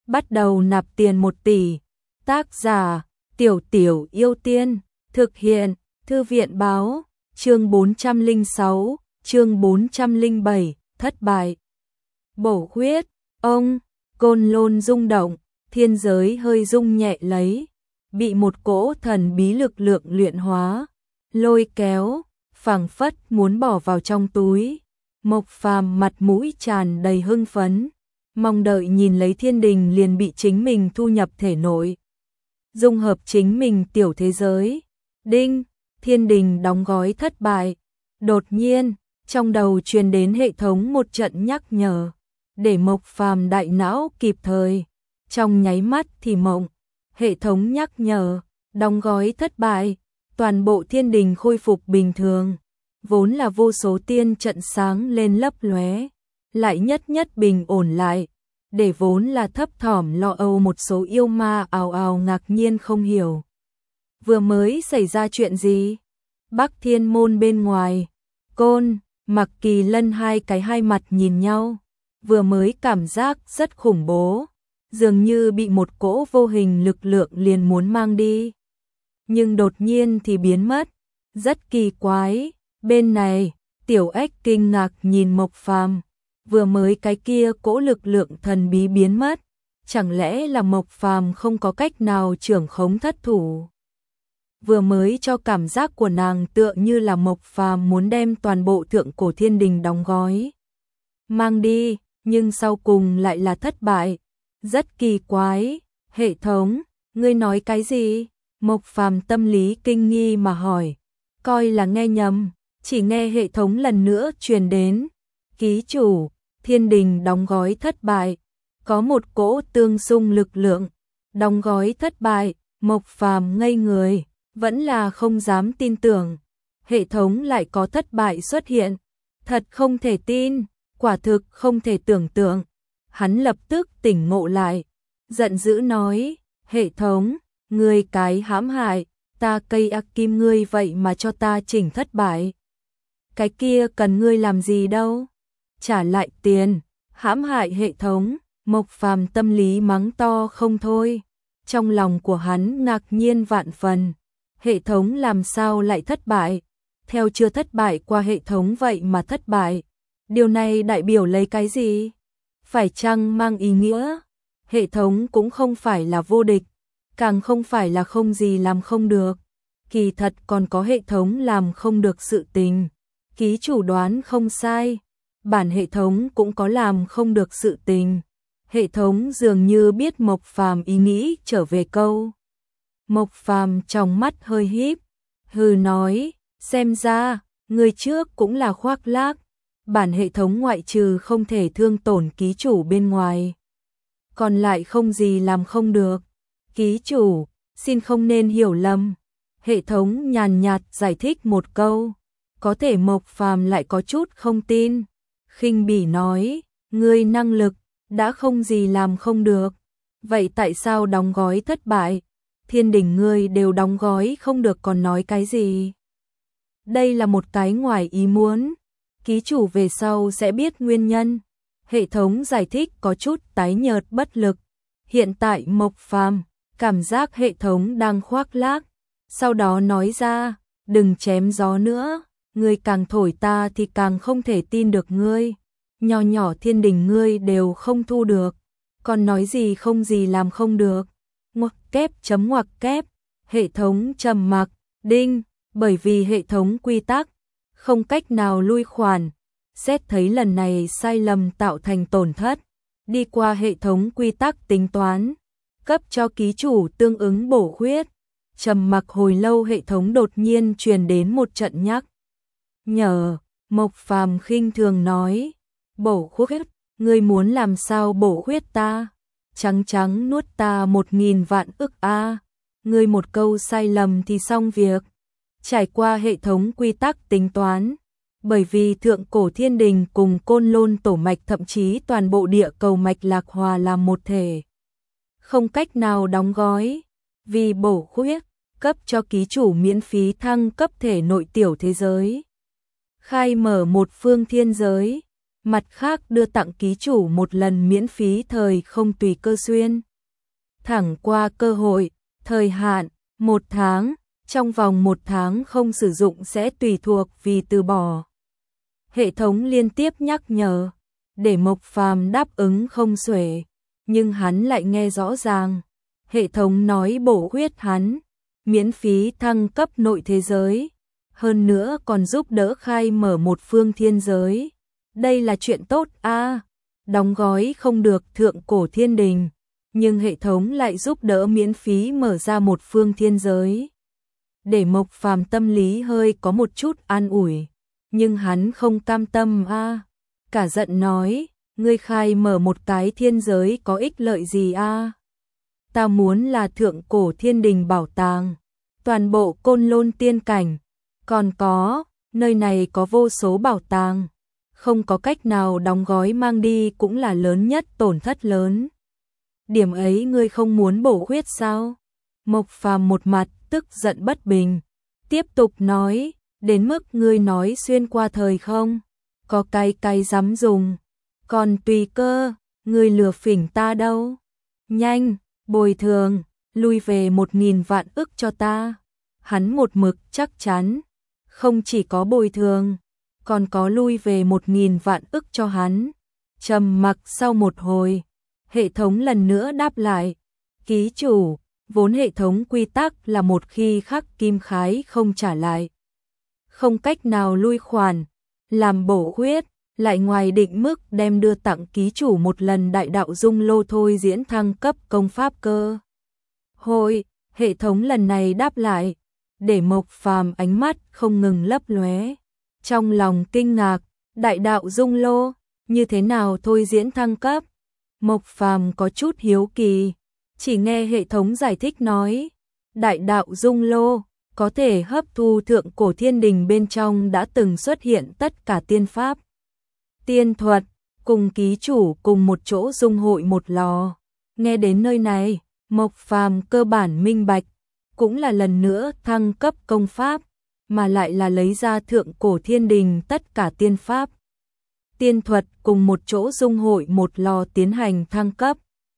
bắt đầu nạp tiền 1 tỷ. Tác giả: Tiểu Tiểu Yêu Tiên. Thực hiện: Thư viện báo. Chương 406, chương 407, thất bại. Bổ khuyết, ông, Côn Lôn rung động, thiên giới hơi rung nhẹ lấy, bị một cỗ thần bí lực lượng luyện hóa, lôi kéo, phảng phất muốn bỏ vào trong túi. Mộc Phàm mặt mũi tràn đầy hưng phấn, mong đợi nhìn lấy thiên đình liền bị chính mình thu nhập thể nội, dung hợp chính mình tiểu thế giới. Đinh, thiên đình đóng gói thất bại. Đột nhiên, trong đầu truyền đến hệ thống một trận nhắc nhở, để Mộc Phàm đại não kịp thời, trong nháy mắt thì mộng. Hệ thống nhắc nhở, đóng gói thất bại, toàn bộ thiên đình khôi phục bình thường. Vốn là vô số tiên trận sáng lên lấp lóe, lại nhất nhất bình ổn lại, để vốn là thấp thỏm lo âu một số yêu ma ào ào ngạc nhiên không hiểu. Vừa mới xảy ra chuyện gì? Bắc Thiên Môn bên ngoài, Côn, Mặc Kỳ Lân hai mặt nhìn nhau, vừa mới cảm giác rất khủng bố, dường như bị một cỗ vô hình lực lượng liền muốn mang đi. Nhưng đột nhiên thì biến mất, rất kỳ quái. Bên này, Tiểu Ếch kinh ngạc nhìn Mộc Phàm, vừa mới cái kia cỗ lực lượng thần bí biến mất, chẳng lẽ là Mộc Phàm không có cách nào trưởng khống thất thủ? Vừa mới cho cảm giác của nàng tựa như là Mộc Phàm muốn đem toàn bộ thượng cổ thiên đình đóng gói, mang đi, nhưng sau cùng lại là thất bại. Rất kỳ quái. Hệ thống, ngươi nói cái gì? Mộc Phàm tâm lý kinh nghi mà hỏi, coi là nghe nhầm, chỉ nghe hệ thống lần nữa truyền đến. Ký chủ, thiên đình đóng gói thất bại, có một cỗ tương xung lực lượng, đóng gói thất bại. Mộc Phàm ngây người, vẫn là không dám tin tưởng, hệ thống lại có thất bại xuất hiện, thật không thể tin, quả thực không thể tưởng tượng. Hắn lập tức tỉnh ngộ lại, giận dữ nói, hệ thống, ngươi cái hãm hại, ta cây ác kim ngươi vậy mà cho ta chỉnh thất bại. Cái kia cần ngươi làm gì đâu? Trả lại tiền, hãm hại hệ thống. Mộc Phàm tâm lý mắng to không thôi, trong lòng của hắn ngạc nhiên vạn phần. Hệ thống làm sao lại thất bại? Theo chưa thất bại qua hệ thống vậy mà thất bại. Điều này đại biểu lấy cái gì? Phải chăng mang ý nghĩa hệ thống cũng không phải là vô địch, càng không phải là không gì làm không được. Kỳ thật còn có hệ thống làm không được sự tình. Ký chủ đoán không sai, bản hệ thống cũng có làm không được sự tình. Hệ thống dường như biết Mộc Phàm ý nghĩ trở về câu. Mộc Phàm trong mắt hơi híp, hừ nói, xem ra, người trước cũng là khoác lác. Bản hệ thống ngoại trừ không thể thương tổn ký chủ bên ngoài, còn lại không gì làm không được. Ký chủ, xin không nên hiểu lầm. Hệ thống nhàn nhạt giải thích một câu, có thể Mộc Phàm lại có chút không tin. Khinh bỉ nói, ngươi năng lực, đã không gì làm không được. Vậy tại sao đóng gói thất bại? Thiên đình ngươi đều đóng gói không được còn nói cái gì? Đây là một cái ngoài ý muốn. Ký chủ về sau sẽ biết nguyên nhân. Hệ thống giải thích có chút tái nhợt bất lực. Hiện tại Mộc Phàm cảm giác hệ thống đang khoác lác. Sau đó nói ra, đừng chém gió nữa. Ngươi càng thổi ta thì càng không thể tin được ngươi. Nhỏ nhỏ thiên đình ngươi đều không thu được, còn nói gì không gì làm không được. Ngoặc kép chấm ngoặc kép. Hệ thống trầm mặc. Đinh, bởi vì hệ thống quy tắc không cách nào lui khoản, xét thấy lần này sai lầm tạo thành tổn thất, đi qua hệ thống quy tắc tính toán, cấp cho ký chủ tương ứng bổ khuyết. Trầm mặc hồi lâu, hệ thống đột nhiên truyền đến một trận nhắc nhở. Mộc Phàm khinh thường nói, bổ khuyết, ngươi muốn làm sao bổ khuyết ta? Trắng trắng nuốt ta 1000 vạn ức a. Ngươi một câu sai lầm thì xong việc. Trải qua hệ thống quy tắc tính toán, bởi vì thượng cổ thiên đình cùng Côn Lôn tổ mạch thậm chí toàn bộ địa cầu mạch lạc hòa làm một thể, không cách nào đóng gói. Vì bổ khuyết, cấp cho ký chủ miễn phí thăng cấp thể nội tiểu thế giới, khai mở một phương thiên giới. mặt khác đưa tặng ký chủ một lần miễn phí thời không tùy cơ xuyên thẳng qua cơ hội, thời hạn 1 tháng, trong vòng 1 tháng không sử dụng sẽ tùy thuộc vì từ bỏ. Hệ thống liên tiếp nhắc nhở, để Mộc Phàm đáp ứng không xuể, nhưng hắn lại nghe rõ ràng. Hệ thống nói bổ huyết hắn, miễn phí thăng cấp nội thế giới, hơn nữa còn giúp đỡ khai mở một phương thiên giới. Đây là chuyện tốt a. Đóng gói không được thượng cổ thiên đình, nhưng hệ thống lại giúp đỡ miễn phí mở ra một phương thiên giới. Để Mộc Phàm tâm lý hơi có một chút an ủi, nhưng hắn không cam tâm a. Cả giận nói, ngươi khai mở một cái thiên giới có ích lợi gì a? Ta muốn là thượng cổ thiên đình bảo tàng, toàn bộ Côn Lôn tiên cảnh, còn có, nơi này có vô số bảo tàng, không có cách nào đóng gói mang đi cũng là lớn nhất tổn thất lớn. Điểm ấy ngươi không muốn bổ huyết sao? Mộc Phàm một mặt tức giận bất bình, tiếp tục nói, đến mức ngươi nói xuyên qua thời không, có cái dám dùng, còn tùy cơ, ngươi lừa phỉnh ta đâu. Nhanh, bồi thường, lui về 1.000 vạn ức cho ta. Hắn một mực chắc chắn, không chỉ có bồi thường, còn có lui về 1.000 vạn ức cho hắn. Trầm mặc sau một hồi, hệ thống lần nữa đáp lại, ký chủ, vốn hệ thống quy tắc là một khi khắc kim khái không trả lại, không cách nào lui khoản, làm bổ huyết, lại ngoài định mức đem đưa tặng ký chủ một lần đại đạo dung lô thôi diễn thăng cấp công pháp cơ. Hội, hệ thống lần này đáp lại, để Mộc Phàm ánh mắt không ngừng lấp lóe. Trong lòng kinh ngạc, đại đạo dung lô, như thế nào thôi diễn thăng cấp? Mộc Phàm có chút hiếu kỳ, chỉ nghe hệ thống giải thích nói, đại đạo dung lô có thể hấp thu thượng cổ thiên đình bên trong đã từng xuất hiện tất cả tiên pháp, tiên thuật, cùng ký chủ cùng một chỗ dung hội một lò. Nghe đến nơi này, Mộc Phàm cơ bản minh bạch, cũng là lần nữa thăng cấp công pháp, mà lại là lấy ra thượng cổ thiên đình tất cả tiên pháp, tiên thuật cùng một chỗ dung hội một lò tiến hành thăng cấp.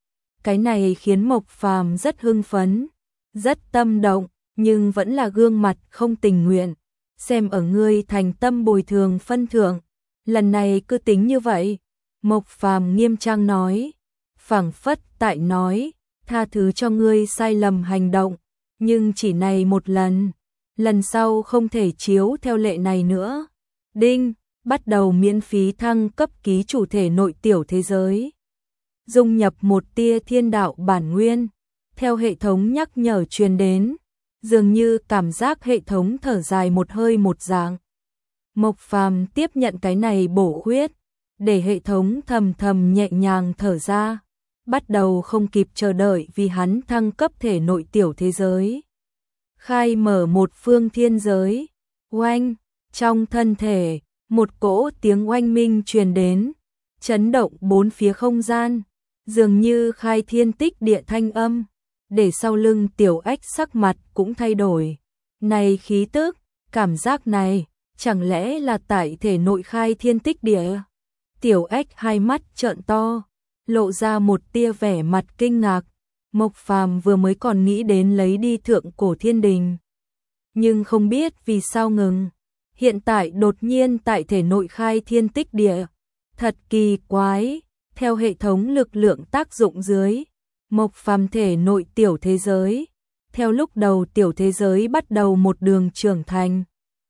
Cái này khiến Mộc Phàm rất hưng phấn, rất tâm động, nhưng vẫn là gương mặt không tình nguyện. Xem ở ngươi thành tâm bồi thường phân thượng, lần này cứ tính như vậy. Mộc Phàm nghiêm trang nói, phảng phất tại nói, tha thứ cho ngươi sai lầm hành động, nhưng chỉ này một lần, lần sau không thể chiếu theo lệ này nữa. Đinh, bắt đầu miễn phí thăng cấp ký chủ thể nội tiểu thế giới. Dung nhập một tia thiên đạo bản nguyên, theo hệ thống nhắc nhở truyền đến, dường như cảm giác hệ thống thở dài một hơi một dạng. Mộc Phàm tiếp nhận cái này bổ huyết, để hệ thống thầm thầm nhẹ nhàng thở ra, bắt đầu không kịp chờ đợi vì hắn thăng cấp thể nội tiểu thế giới. Khai mở một phương thiên giới, oanh, trong thân thể, một cỗ tiếng oanh minh truyền đến, chấn động bốn phía không gian, dường như khai thiên tích địa thanh âm, để sau lưng Tiểu Ách sắc mặt cũng thay đổi. Này khí tức, cảm giác này, chẳng lẽ là tại thể nội khai thiên tích địa? Tiểu Ách hai mắt trợn to, lộ ra một tia vẻ mặt kinh ngạc. Mộc Phàm vừa mới còn nghĩ đến lấy đi thượng cổ thiên đình, nhưng không biết vì sao ngừng, hiện tại đột nhiên tại thể nội khai thiên tích địa, thật kỳ quái. Theo hệ thống lực lượng tác dụng dưới, Mộc Phàm thể nội tiểu thế giới, theo lúc đầu tiểu thế giới bắt đầu một đường trưởng thành,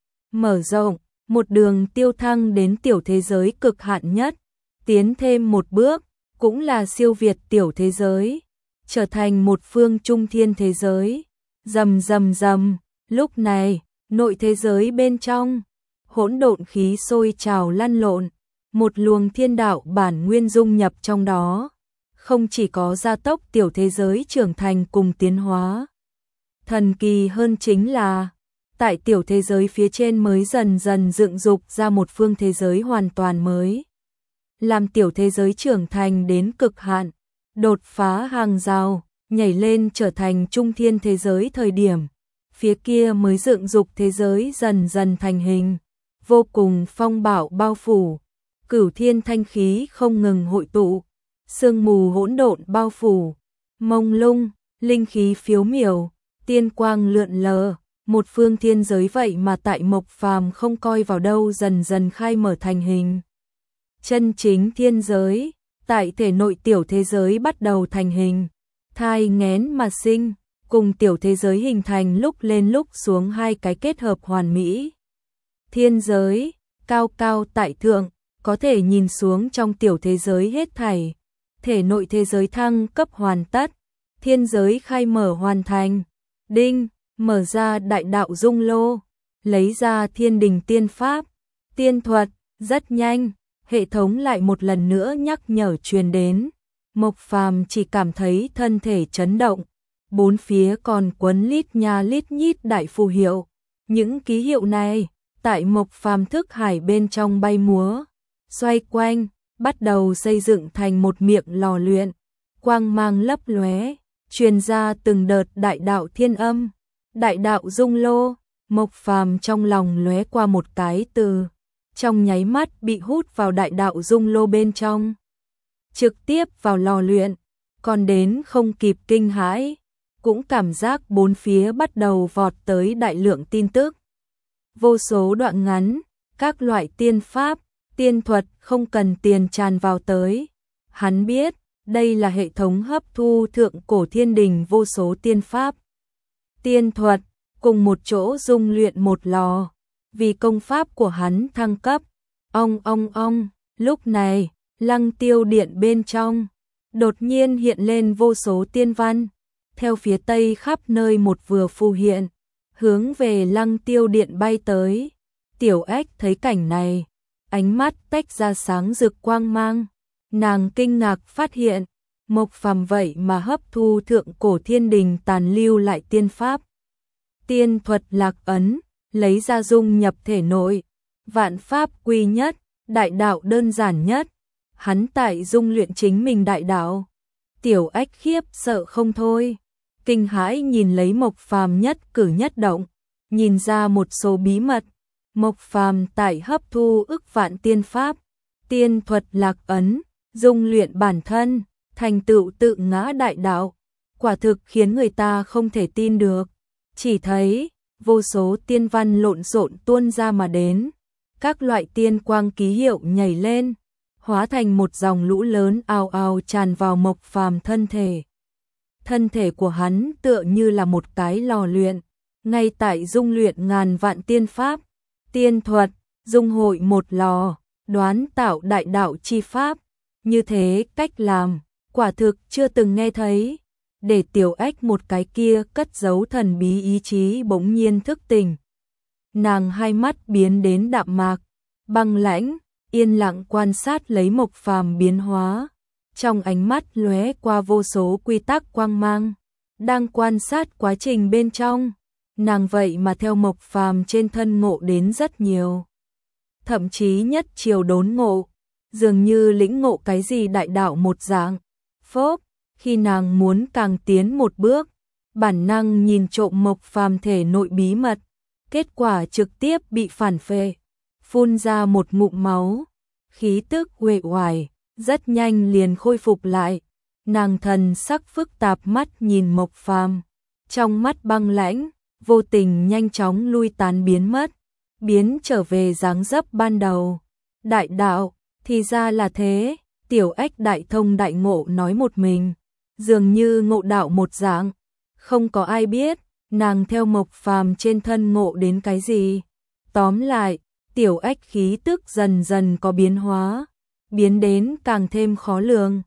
mở rộng, một đường tiêu thăng đến tiểu thế giới cực hạn nhất, tiến thêm một bước, cũng là siêu việt tiểu thế giới, trở thành một phương trung thiên thế giới. Rầm rầm rầm, lúc này, nội thế giới bên trong, hỗn độn khí sôi trào lăn lộn, một luồng thiên đạo bản nguyên dung nhập trong đó, không chỉ có gia tốc tiểu thế giới trưởng thành cùng tiến hóa. Thần kỳ hơn chính là, tại tiểu thế giới phía trên mới dần dần dựng dục ra một phương thế giới hoàn toàn mới. Làm tiểu thế giới trưởng thành đến cực hạn, đột phá hàng rào, nhảy lên trở thành trung thiên thế giới thời điểm, phía kia mới dựng dục thế giới dần dần thành hình, vô cùng phong bạo bao phủ, cửu thiên thanh khí không ngừng hội tụ, sương mù hỗn độn bao phủ, mông lung, linh khí phiếu miểu, tiên quang lượn lờ, một phương thiên giới vậy mà tại Mộc Phàm không coi vào đâu dần dần khai mở thành hình. Chân chính thiên giới, tại thể nội tiểu thế giới bắt đầu thành hình, thai nghén mà sinh, cùng tiểu thế giới hình thành lúc lên lúc xuống hai cái kết hợp hoàn mỹ. Thiên giới, cao cao tại thượng, có thể nhìn xuống trong tiểu thế giới hết thảy, thể nội thế giới thăng cấp hoàn tất, thiên giới khai mở hoàn thành. Đinh, mở ra đại đạo dung lô, lấy ra thiên đình tiên pháp, tiên thuật, rất nhanh, hệ thống lại một lần nữa nhắc nhở truyền đến. Mộc Phàm chỉ cảm thấy thân thể chấn động, bốn phía còn quấn lít nha lít nhít đại phù hiệu. Những ký hiệu này, tại Mộc Phàm thức hải bên trong bay múa, xoay quanh, bắt đầu xây dựng thành một miệng lò luyện, quang mang lấp lóe, truyền ra từng đợt đại đạo thiên âm. Đại đạo dung lô, Mộc Phàm trong lòng lóe qua một cái từ, trong nháy mắt bị hút vào đại đạo dung lô bên trong, trực tiếp vào lò luyện, còn đến không kịp kinh hãi, cũng cảm giác bốn phía bắt đầu vọt tới đại lượng tin tức. Vô số đoạn ngắn, các loại tiên pháp, tiên thuật không cần tiền tràn vào tới. Hắn biết, đây là hệ thống hấp thu thượng cổ thiên đình vô số tiên pháp, tiên thuật, cùng một chỗ dung luyện một lò, vì công pháp của hắn thăng cấp. Ong, lúc này, Lăng Tiêu Điện bên trong, đột nhiên hiện lên vô số tiên văn, theo phía tây khắp nơi một vừa phù hiện, hướng về Lăng Tiêu Điện bay tới. Tiểu Ếch thấy cảnh này, ánh mắt tách ra sáng rực quang mang, nàng kinh ngạc phát hiện, Mộc Phàm vậy mà hấp thu thượng cổ thiên đình tàn lưu lại tiên pháp, tiên thuật lạc ấn, lấy ra dung nhập thể nội, vạn pháp quy nhất, đại đạo đơn giản nhất, hắn tại dung luyện chính mình đại đạo. Tiểu Ếch khiếp sợ không thôi, kinh hãi nhìn lấy Mộc Phàm nhất cử nhất động, nhìn ra một số bí mật. Mộc Phàm tại hấp thu ức vạn tiên pháp, tiên thuật lạc ấn, dung luyện bản thân, thành tựu tự ngã đại đạo, quả thực khiến người ta không thể tin được. Chỉ thấy vô số tiên văn lộn xộn tuôn ra mà đến, các loại tiên quang ký hiệu nhảy lên, hóa thành một dòng lũ lớn ào ào tràn vào Mộc Phàm thân thể. Thân thể của hắn tựa như là một cái lò luyện, ngay tại dung luyện ngàn vạn tiên pháp, tiên thuật, dung hội một lò, đoán tạo đại đạo chi pháp. Như thế cách làm, quả thực chưa từng nghe thấy. Để Tiểu Ếch một cái kia cất giấu thần bí ý chí bỗng nhiên thức tỉnh. Nàng hai mắt biến đến đạm mạc, băng lãnh, yên lặng quan sát lấy Mộc Phàm biến hóa. Trong ánh mắt lóe qua vô số quy tắc quang mang, đang quan sát quá trình bên trong. Nàng vậy mà theo Mộc Phàm trên thân ngộ đến rất nhiều. Thậm chí nhất chiều đốn ngộ, dường như lĩnh ngộ cái gì đại đạo một dạng. Phốp, khi nàng muốn càng tiến một bước, bản năng nhìn trộm Mộc Phàm thể nội bí mật, kết quả trực tiếp bị phản phệ, phun ra một ngụm máu, khí tức uể oải, rất nhanh liền khôi phục lại. Nàng thần sắc phức tạp mắt nhìn Mộc Phàm, trong mắt băng lãnh, vô tình nhanh chóng lui tán biến mất, biến trở về dáng dấp ban đầu. Đại đạo, thì ra là thế. Tiểu Ếch đại thông đại ngộ nói một mình, dường như ngộ đạo một dạng, không có ai biết nàng theo Mộc Phàm trên thân ngộ đến cái gì. Tóm lại, Tiểu Ếch khí tức dần dần có biến hóa, biến đến càng thêm khó lường.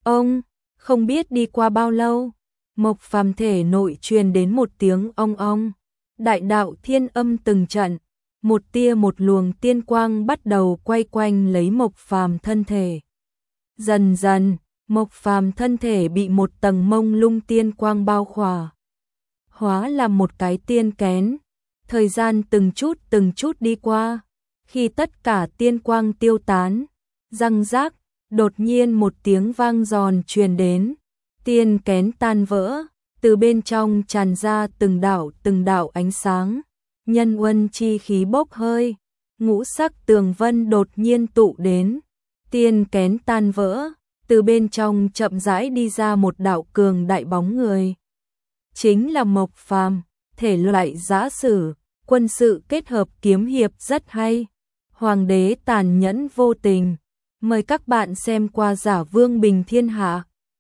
Không biết đi qua bao lâu, Mộc Phàm thể nội truyền đến một tiếng ong, đại đạo thiên âm từng trận, một tia một luồng tiên quang bắt đầu quay quanh lấy Mộc Phàm thân thể. Dần dần, Mộc Phàm thân thể bị một tầng mông lung tiên quang bao khỏa, hóa làm một cái tiên kén. Thời gian từng chút đi qua, khi tất cả tiên quang tiêu tán, răng rác, đột nhiên một tiếng vang giòn truyền đến, tiên kén tan vỡ, từ bên trong tràn ra từng đạo ánh sáng, nhân uân chi khí bốc hơi, ngũ sắc tường vân đột nhiên tụ đến, tiên kén tan vỡ, từ bên trong chậm rãi đi ra một đạo cường đại bóng người. Chính là Mộc Phàm, thể loại giã sử, quân sự kết hợp kiếm hiệp rất hay. Hoàng đế tàn nhẫn vô tình. Mời các bạn xem qua Giả Vương Bình Thiên Hạ.